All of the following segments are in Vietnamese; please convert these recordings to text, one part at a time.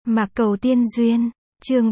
Mạc Cầu Tiên Duyên, chương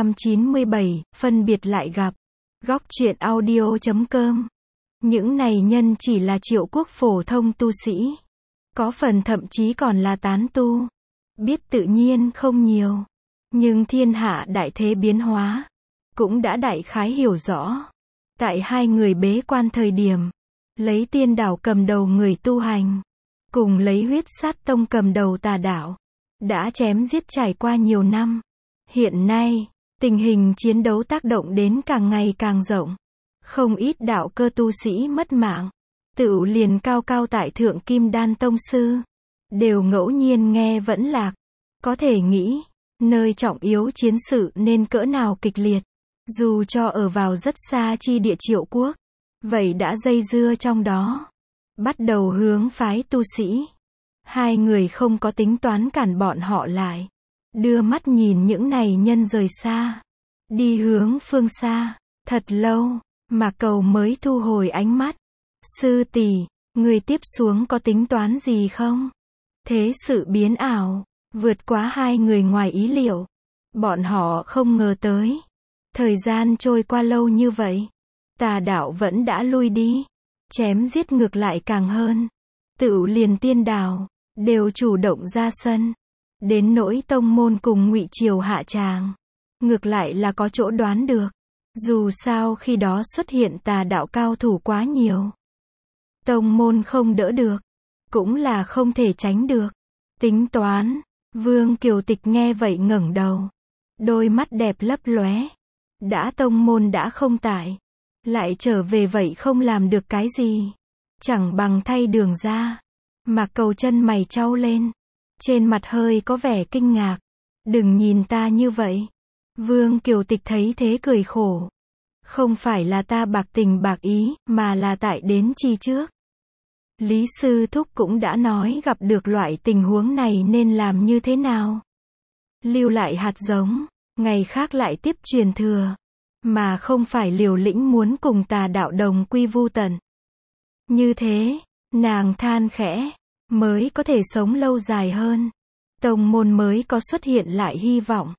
397, phân biệt lại gặp. Góc truyện audio.com. Những này nhân chỉ là triệu quốc phổ thông tu sĩ. Có phần thậm chí còn là tán tu. Biết tự nhiên không nhiều. Nhưng thiên hạ đại thế biến hóa. Cũng đã đại khái hiểu rõ. Tại hai người bế quan thời điểm. Lấy tiên đảo cầm đầu người tu hành. Cùng lấy huyết sát tông cầm đầu tà đạo. Đã chém giết trải qua nhiều năm. Hiện nay, tình hình chiến đấu tác động đến càng ngày càng rộng. Không ít đạo cơ tu sĩ mất mạng. Tựu liền cao cao tại thượng Kim Đan Tông Sư. Đều ngẫu nhiên nghe vẫn lạc. Có thể nghĩ, nơi trọng yếu chiến sự nên cỡ nào kịch liệt. Dù cho ở vào rất xa chi địa Triệu Quốc. Vậy đã dây dưa trong đó. Bắt đầu hướng phái tu sĩ. Hai người không có tính toán cản bọn họ lại. Đưa mắt nhìn những này nhân rời xa. Đi hướng phương xa. Thật lâu, Mạc Cầu mới thu hồi ánh mắt. Sư tỷ, người tiếp xuống có tính toán gì không? Thế sự biến ảo, vượt quá hai người ngoài ý liệu. Bọn họ không ngờ tới. Thời gian trôi qua lâu như vậy. Tà đạo vẫn đã lui đi. Chém giết ngược lại càng hơn. Tựu liền tiên đảo đều chủ động ra sân. Đến nỗi tông môn cùng Ngụy Triều hạ tràng. Ngược lại là có chỗ đoán được. Dù sao khi đó xuất hiện tà đạo cao thủ quá nhiều. Tông môn không đỡ được. Cũng là không thể tránh được. Tính toán. Vương Kiều Tịch nghe vậy ngẩng đầu. Đôi mắt đẹp lấp lóe. Đã tông môn đã không tại. Lại trở về vậy không làm được cái gì. Chẳng bằng thay đường ra. Mạc Cầu chân mày chau lên. Trên mặt hơi có vẻ kinh ngạc. Đừng nhìn ta như vậy. Vương Kiều Tịch thấy thế cười khổ. Không phải là ta bạc tình bạc ý, mà là tại đến chi trước. Lý Sư Thúc cũng đã nói gặp được loại tình huống này nên làm như thế nào. Lưu lại hạt giống, ngày khác lại tiếp truyền thừa. Mà không phải liều lĩnh muốn cùng tà đạo đồng quy vu tận. Như thế, nàng than khẽ, mới có thể sống lâu dài hơn. Tông môn mới có xuất hiện lại hy vọng.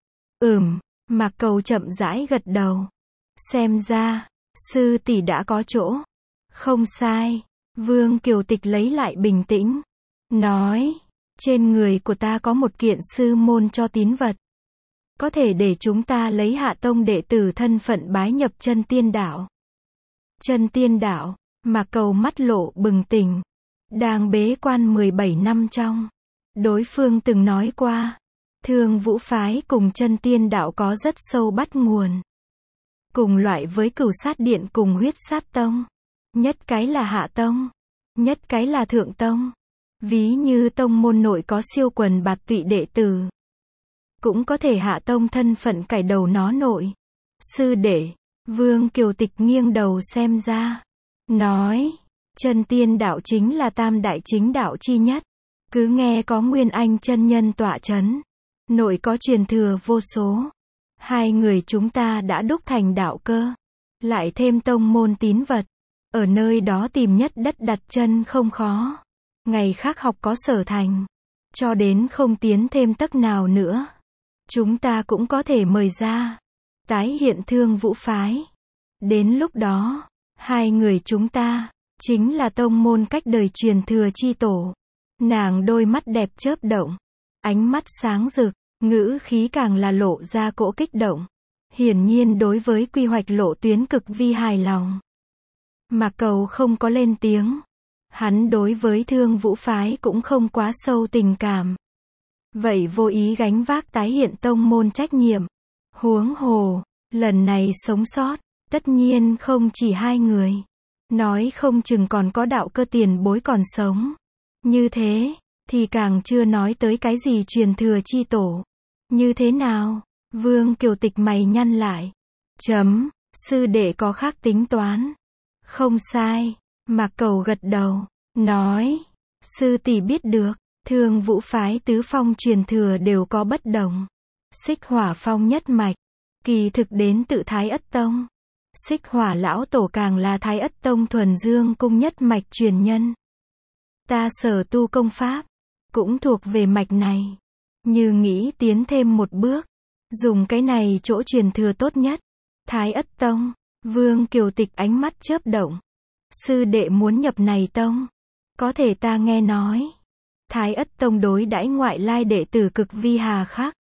Mạc Cầu chậm rãi gật đầu. Xem ra, sư tỷ đã có chỗ. Không sai. Vương Kiều Tịch lấy lại bình tĩnh. Nói, trên người của ta có một kiện sư môn cho tín vật. Có thể để chúng ta lấy hạ tông đệ tử thân phận bái nhập chân tiên đạo. Chân tiên đạo, Mạc Cầu mắt lộ bừng tỉnh. Đang bế quan 17 năm trong. Đối phương từng nói qua. Thương Vũ phái cùng chân tiên đạo có rất sâu bắt nguồn. Cùng loại với Cửu Sát Điện cùng Huyết Sát Tông. Nhất cái là hạ tông. Nhất cái là thượng tông. Ví như tông môn nội có siêu quần bạt tụy đệ tử. Cũng có thể hạ tông thân phận cải đầu nó nội. Sư đệ, Vương Kiều Tịch nghiêng đầu xem ra. Nói, chân tiên đạo chính là tam đại chính đạo chi nhất. Cứ nghe có Nguyên Anh chân nhân tọa chấn. Nội có truyền thừa vô số. Hai người chúng ta đã đúc thành đạo cơ. Lại thêm tông môn tín vật. Ở nơi đó tìm nhất đất đặt chân không khó. Ngày khác học có sở thành. Cho đến không tiến thêm tấc nào nữa. Chúng ta cũng có thể mời ra. Tái hiện Thương Vũ phái. Đến lúc đó, hai người chúng ta, chính là tông môn cách đời truyền thừa chi tổ. Nàng đôi mắt đẹp chớp động. Ánh mắt sáng rực, ngữ khí càng là lộ ra cỗ kích động. Hiển nhiên đối với quy hoạch lộ tuyến cực vi hài lòng. Mạc Cầu không có lên tiếng. Hắn đối với Thương Vũ phái cũng không quá sâu tình cảm. Vậy vô ý gánh vác tái hiện tông môn trách nhiệm. Huống hồ, lần này sống sót, tất nhiên không chỉ hai người. Nói không chừng còn có đạo cơ tiền bối còn sống. Như thế, thì càng chưa nói tới cái gì truyền thừa chi tổ. Như thế nào? Vương Kiều Tịch mày nhăn lại. Sư đệ có khác tính toán. Không sai. Mạc Cầu gật đầu. Nói, sư tỷ biết được. Thương Vũ phái tứ phong truyền thừa đều có bất đồng. Xích Hỏa phong nhất mạch. Kỳ thực đến tự Thái Ất Tông. Xích Hỏa lão tổ càng là Thái Ất Tông thuần dương cung nhất mạch truyền nhân. Ta sở tu công pháp. Cũng thuộc về mạch này. như nghĩ tiến thêm một bước. Dùng cái này chỗ truyền thừa tốt nhất. Thái Ất Tông. Vương Kiều Tịch ánh mắt chớp động. Sư đệ muốn nhập này tông. Có thể ta nghe nói. Thái Ất Tông đối đãi ngoại lai đệ tử cực vi hà khắc.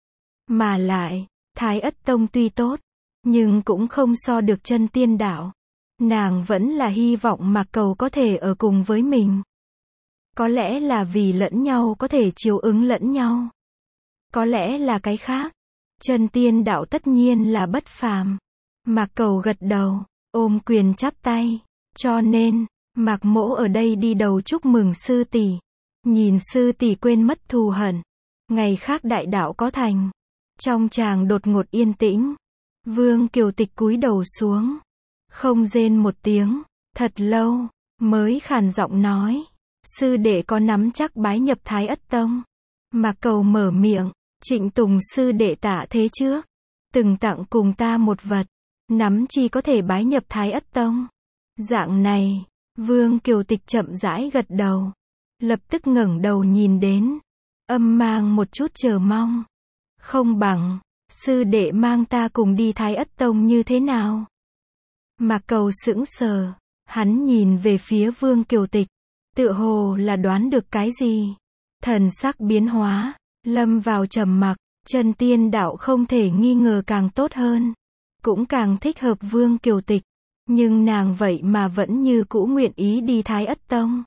Mà lại, Thái Ất Tông tuy tốt, nhưng cũng không so được Chân Tiên Đạo. Nàng vẫn là hy vọng Mạc Cầu có thể ở cùng với mình. Có lẽ là vì lẫn nhau có thể chiếu ứng lẫn nhau. Có lẽ là cái khác. Chân Tiên Đạo tất nhiên là bất phàm. Mạc Cầu gật đầu, ôm quyền chắp tay. Cho nên, Mạc Mỗ ở đây đi đầu chúc mừng sư tỷ. Nhìn sư tỷ quên mất thù hận. Ngày khác đại đạo có thành. Trong tràng đột ngột yên tĩnh. Vương Kiều Tịch cúi đầu xuống. Không rên một tiếng. Thật lâu, mới khàn giọng nói. Sư đệ có nắm chắc bái nhập Thái Ất Tông. Mạc Cầu mở miệng. Trịnh Tùng sư đệ tạ thế trước. Từng tặng cùng ta một vật. Nắm chi có thể bái nhập Thái Ất Tông. Dạng này, Vương Kiều Tịch chậm rãi gật đầu. Lập tức ngẩng đầu nhìn đến. Âm mang một chút chờ mong. Không bằng, sư đệ mang ta cùng đi Thái Ất Tông như thế nào? Mạc Cầu sững sờ. Hắn nhìn về phía Vương Kiều Tịch. Tựa hồ là đoán được cái gì. Thần sắc biến hóa. Lâm vào trầm mặc. Chân Tiên Đạo không thể nghi ngờ càng tốt hơn. Cũng càng thích hợp Vương Kiều Tịch. Nhưng nàng vậy mà vẫn như cũ nguyện ý đi Thái Ất Tông.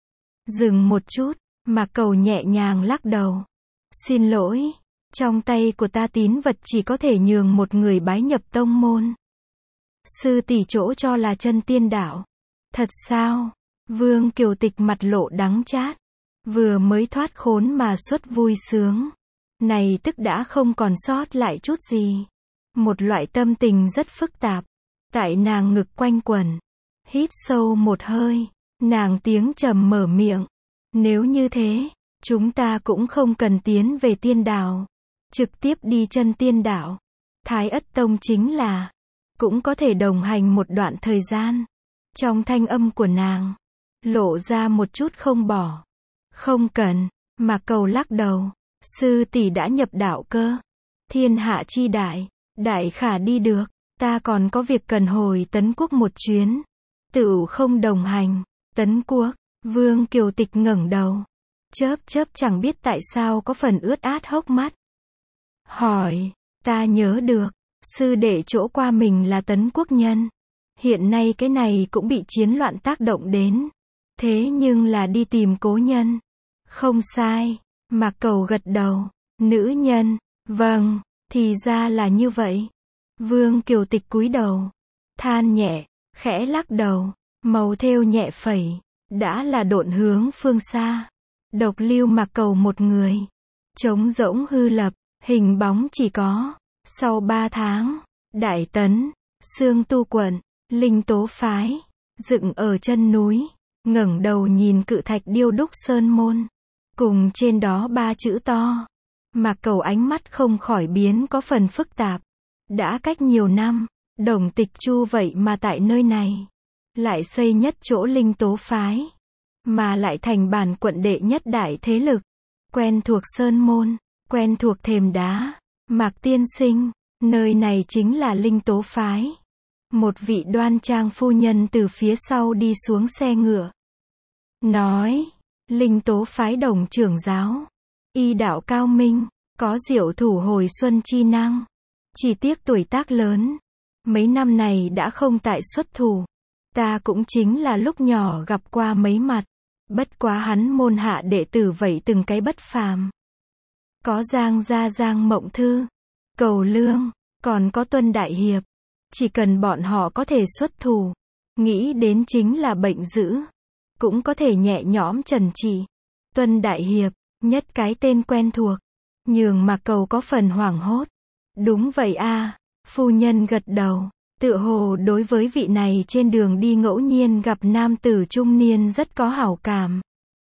Dừng một chút. Mạc Cầu nhẹ nhàng lắc đầu. Xin lỗi. Trong tay của ta tín vật chỉ có thể nhường một người bái nhập tông môn. Sư tỷ chỗ cho là Chân Tiên Đạo. Thật sao? Vương Kiều Tịch mặt lộ đắng chát. Vừa mới thoát khốn mà xuất vui sướng. Này tức đã không còn sót lại chút gì. Một loại tâm tình rất phức tạp. Tại nàng ngực quanh quẩn. Hít sâu một hơi. Nàng tiếng trầm mở miệng. Nếu như thế, chúng ta cũng không cần tiến về tiên đạo. Trực tiếp đi Chân Tiên Đạo. Thái Ất Tông chính là. Cũng có thể đồng hành một đoạn thời gian. Trong thanh âm của nàng. Lộ ra một chút không bỏ. Không cần. Mạc Cầu lắc đầu. Sư tỷ đã nhập đạo cơ. Thiên hạ chi đại. Đại khả đi được. Ta còn có việc cần hồi Tấn Quốc một chuyến. Tựu không đồng hành. Tấn Quốc. Vương Kiều Tịch ngẩng đầu. Chớp chớp chẳng biết tại sao có phần ướt át hốc mắt. Hỏi. Ta nhớ được. Sư đệ chỗ qua mình là Tấn Quốc nhân. Hiện nay cái này cũng bị chiến loạn tác động đến. Thế nhưng là đi tìm cố nhân. Không sai. Mạc Cầu gật đầu. Nữ nhân. Vâng. Thì ra là như vậy. Vương Kiều Tịch cúi đầu. Than nhẹ. Khẽ lắc đầu. Màu thêu nhẹ phẩy. Đã là độn hướng phương xa. Độc lưu Mạc Cầu một người. Trống rỗng hư lập. Hình bóng chỉ có. Sau 3 tháng. Đại Tấn. Sương Tu quận. Linh Tố phái. Dựng ở chân núi. Ngẩng đầu nhìn cự thạch điêu đúc sơn môn. Cùng trên đó 3 chữ to. Mạc Cầu ánh mắt không khỏi biến có phần phức tạp. Đã cách nhiều năm. Đồng Tịch Chu vậy mà tại nơi này. Lại xây nhất chỗ Linh Tố phái. Mà lại thành bản quận đệ nhất đại thế lực. Quen thuộc sơn môn. Quen thuộc thềm đá. Mạc tiên sinh. Nơi này chính là Linh Tố phái. Một vị đoan trang phu nhân từ phía sau đi xuống xe ngựa. Nói. Linh Tố phái Đồng trưởng giáo. Y đạo cao minh. Có diệu thủ hồi xuân chi năng. Chỉ tiếc tuổi tác lớn. Mấy năm này đã không tại xuất thủ. Ta cũng chính là lúc nhỏ gặp qua mấy mặt. Bất quá hắn môn hạ đệ tử vậy từng cái bất phàm. Có Giang Gia Giang Mộng Thư. Cầu Lương. Còn có Tuân Đại Hiệp. Chỉ cần bọn họ có thể xuất thủ. Nghĩ đến chính là bệnh dữ. Cũng có thể nhẹ nhõm trần trị. Tuân Đại Hiệp. Nhất cái tên quen thuộc. Nhường Mạc Cầu có phần hoảng hốt. Đúng vậy a. Phu nhân gật đầu. Tựa hồ đối với vị này trên đường đi ngẫu nhiên gặp nam tử trung niên rất có hảo cảm.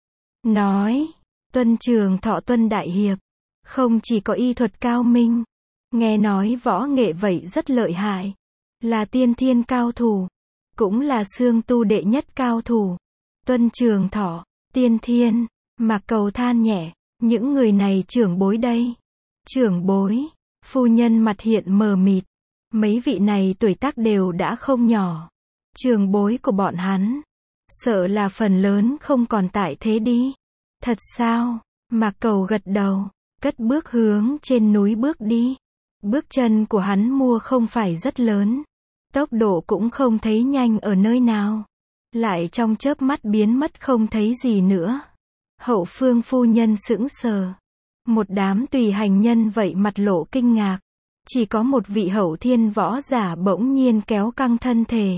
Nói. Tuân Trường Thọ Tuân Đại Hiệp. Không chỉ có y thuật cao minh. Nghe nói võ nghệ vậy rất lợi hại. Là tiên thiên cao thủ. Cũng là xương tu đệ nhất cao thủ. Tuân Trường Thọ. Tiên thiên. Mạc Cầu than nhẹ. Những người này trưởng bối đây. Trưởng bối. Phu nhân mặt hiện mờ mịt. Mấy vị này tuổi tác đều đã không nhỏ. Trưởng bối của bọn hắn. Sợ là phần lớn không còn tại thế đi. Thật sao? Mạc Cầu gật đầu. Cất bước hướng trên núi bước đi. Bước chân của hắn mua không phải rất lớn. Tốc độ cũng không thấy nhanh ở nơi nào. Lại trong chớp mắt biến mất không thấy gì nữa. Hậu phương phu nhân sững sờ. Một đám tùy hành nhân vậy mặt lộ kinh ngạc. Chỉ có một vị hậu thiên võ giả bỗng nhiên kéo căng thân thể.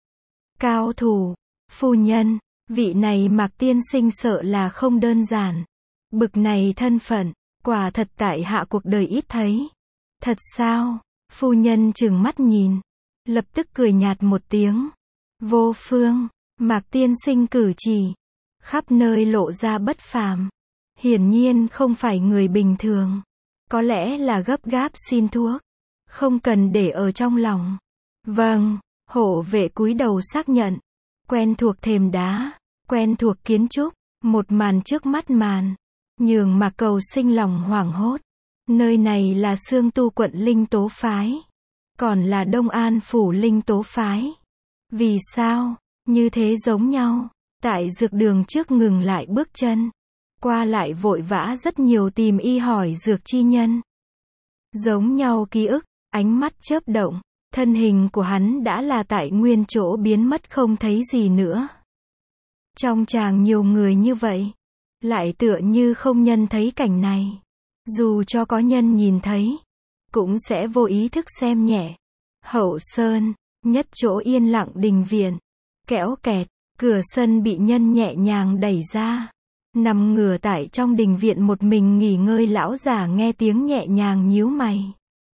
Cao thủ. Phu nhân. Vị này Mạc tiên sinh sợ là không đơn giản. Bực này thân phận. Quả thật tại hạ cuộc đời ít thấy. Thật sao? Phu nhân trừng mắt nhìn. Lập tức cười nhạt một tiếng. Vô phương. Mạc tiên sinh cử chỉ. Khắp nơi lộ ra bất phàm. Hiển nhiên không phải người bình thường. Có lẽ là gấp gáp xin thuốc. Không cần để ở trong lòng. Vâng. Hộ vệ cúi đầu xác nhận. Quen thuộc thềm đá. Quen thuộc kiến trúc. Một màn trước mắt màn. Nhường Mạc Cầu sinh lòng hoảng hốt. Nơi này là Xương Tu quận Linh Tố Phái. Còn là Đông An phủ Linh Tố Phái. Vì sao? Như thế giống nhau. Tại dược đường trước ngừng lại bước chân. Qua lại vội vã rất nhiều tìm y hỏi dược chi nhân. Giống nhau ký ức, ánh mắt chớp động. Thân hình của hắn đã là tại nguyên chỗ biến mất không thấy gì nữa. Trong tràng nhiều người như vậy. Lại tựa như không nhân thấy cảnh này. Dù cho có nhân nhìn thấy. Cũng sẽ vô ý thức xem nhẹ. Hậu sơn, nhất chỗ yên lặng đình viện. Kẽo kẹt, cửa sân bị nhân nhẹ nhàng đẩy ra. Nằm ngửa tại trong đình viện một mình nghỉ ngơi lão giả nghe tiếng nhẹ nhàng nhíu mày.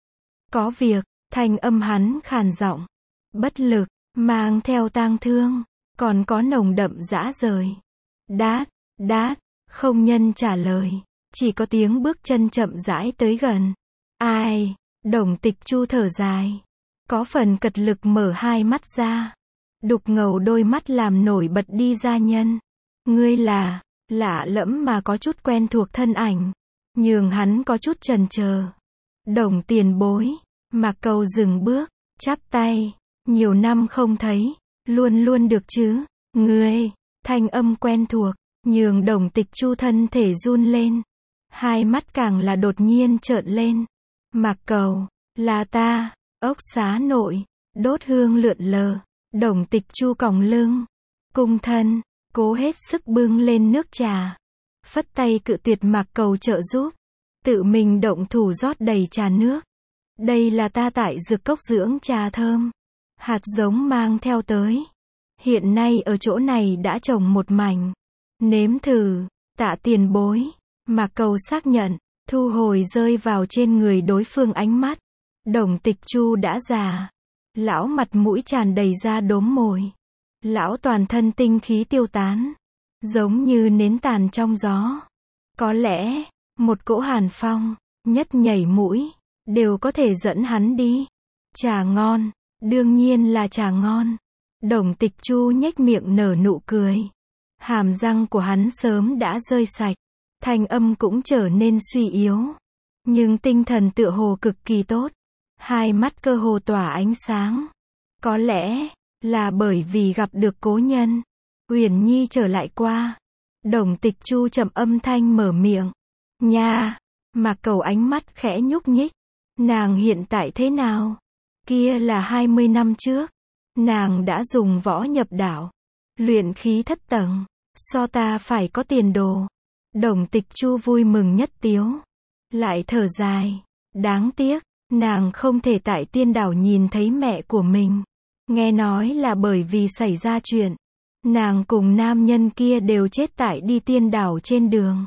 Có việc, thanh âm hắn khàn giọng. Bất lực, mang theo tang thương. Còn có nồng đậm dã rời. Đát, đát, không nhân trả lời. Chỉ có tiếng bước chân chậm rãi tới gần. Ai? Đồng Tịch Chu thở dài. Có phần cật lực mở hai mắt ra. Đục ngầu đôi mắt làm nổi bật đi ra nhân. Ngươi là, lạ lẫm mà có chút quen thuộc thân ảnh. Nhường hắn có chút chần chờ. Đồng tiền bối. Mạc Cầu dừng bước, chắp tay. Nhiều năm không thấy. Luôn luôn được chứ. Ngươi. Thanh âm quen thuộc. Nhường Đồng Tịch Chu thân thể run lên. Hai mắt càng là đột nhiên trợn lên. Mạc Cầu. Là ta. Ốc xá nội. Đốt hương lượn lờ. Đồng Tịch Chu còng lưng. Cung thân. Cố hết sức bưng lên nước trà. Phất tay cự tuyệt Mạc Cầu trợ giúp. Tự mình động thủ rót đầy trà nước. Đây là ta tại dược cốc dưỡng trà thơm. Hạt giống mang theo tới. Hiện nay ở chỗ này đã trồng một mảnh. Nếm thử. Tạ tiền bối. Mạc Cầu xác nhận. Thu hồi rơi vào trên người đối phương ánh mắt. Đồng Tịch Chu đã già. Lão mặt mũi tràn đầy da đốm mồi. Lão toàn thân tinh khí tiêu tán. Giống như nến tàn trong gió. Có lẽ, một cỗ hàn phong, nhất nhảy mũi, đều có thể dẫn hắn đi. Trà ngon, đương nhiên là trà ngon. Đồng Tịch Chu nhếch miệng nở nụ cười. Hàm răng của hắn sớm đã rơi sạch. Thanh âm cũng trở nên suy yếu. Nhưng tinh thần tựa hồ cực kỳ tốt. Hai mắt cơ hồ tỏa ánh sáng. Có lẽ là bởi vì gặp được cố nhân. Uyển Nhi trở lại qua. Đồng Tịch Chu trầm âm thanh mở miệng. Nha. Mạc Cầu ánh mắt khẽ nhúc nhích. Nàng hiện tại thế nào? Kia là 20 năm trước. Nàng đã dùng võ nhập đạo. Luyện khí thất tầng. So ta phải có tiền đồ. Đồng Tịch Chu vui mừng nhất tiếu. Lại thở dài. Đáng tiếc. Nàng không thể tại tiên đảo nhìn thấy mẹ của mình. Nghe nói là bởi vì xảy ra chuyện. Nàng cùng nam nhân kia đều chết tại đi tiên đảo trên đường.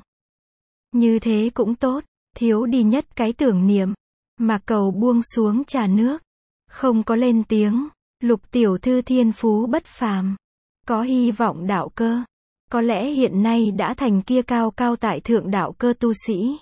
Như thế cũng tốt. Thiếu đi nhất cái tưởng niệm. Mạc Cầu buông xuống trà nước. Không có lên tiếng. Lục tiểu thư thiên phú bất phàm. Có hy vọng đạo cơ. Có lẽ hiện nay đã thành kia cao cao tại thượng đạo cơ tu sĩ.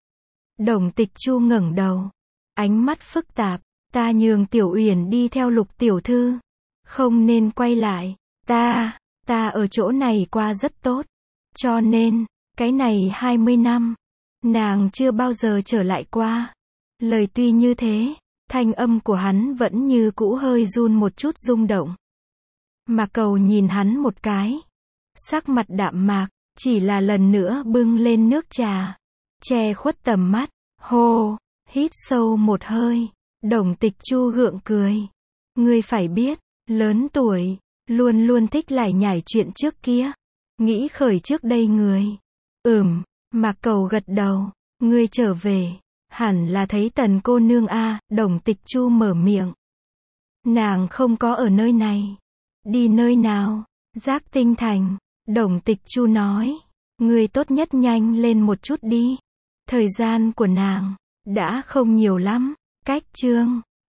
Đồng Tịch Chu ngẩng đầu. Ánh mắt phức tạp. Ta nhường Tiểu Uyển đi theo Lục tiểu thư. Không nên quay lại. Ta ở chỗ này qua rất tốt. Cho nên, cái này 20 năm, Nàng chưa bao giờ trở lại qua. Lời tuy như thế, thanh âm của hắn vẫn như cũ hơi run một chút rung động. Mạc Cầu nhìn hắn một cái. Sắc mặt đạm mạc, chỉ là lần nữa bưng lên nước trà. Che khuất tầm mắt. Hô, hít sâu một hơi. Đồng Tịch Chu gượng cười. Ngươi phải biết, lớn tuổi, luôn luôn thích lải nhải chuyện trước kia. Nghĩ khởi trước đây người. Mạc Cầu gật đầu. Ngươi trở về, hẳn là thấy Tần cô nương a. Đồng Tịch Chu mở miệng. Nàng không có ở nơi này. Đi nơi nào? Giác Tinh Thành. Đồng Tịch Chu nói. Ngươi tốt nhất nhanh lên một chút đi. Thời gian của nàng đã không nhiều lắm. Cách chương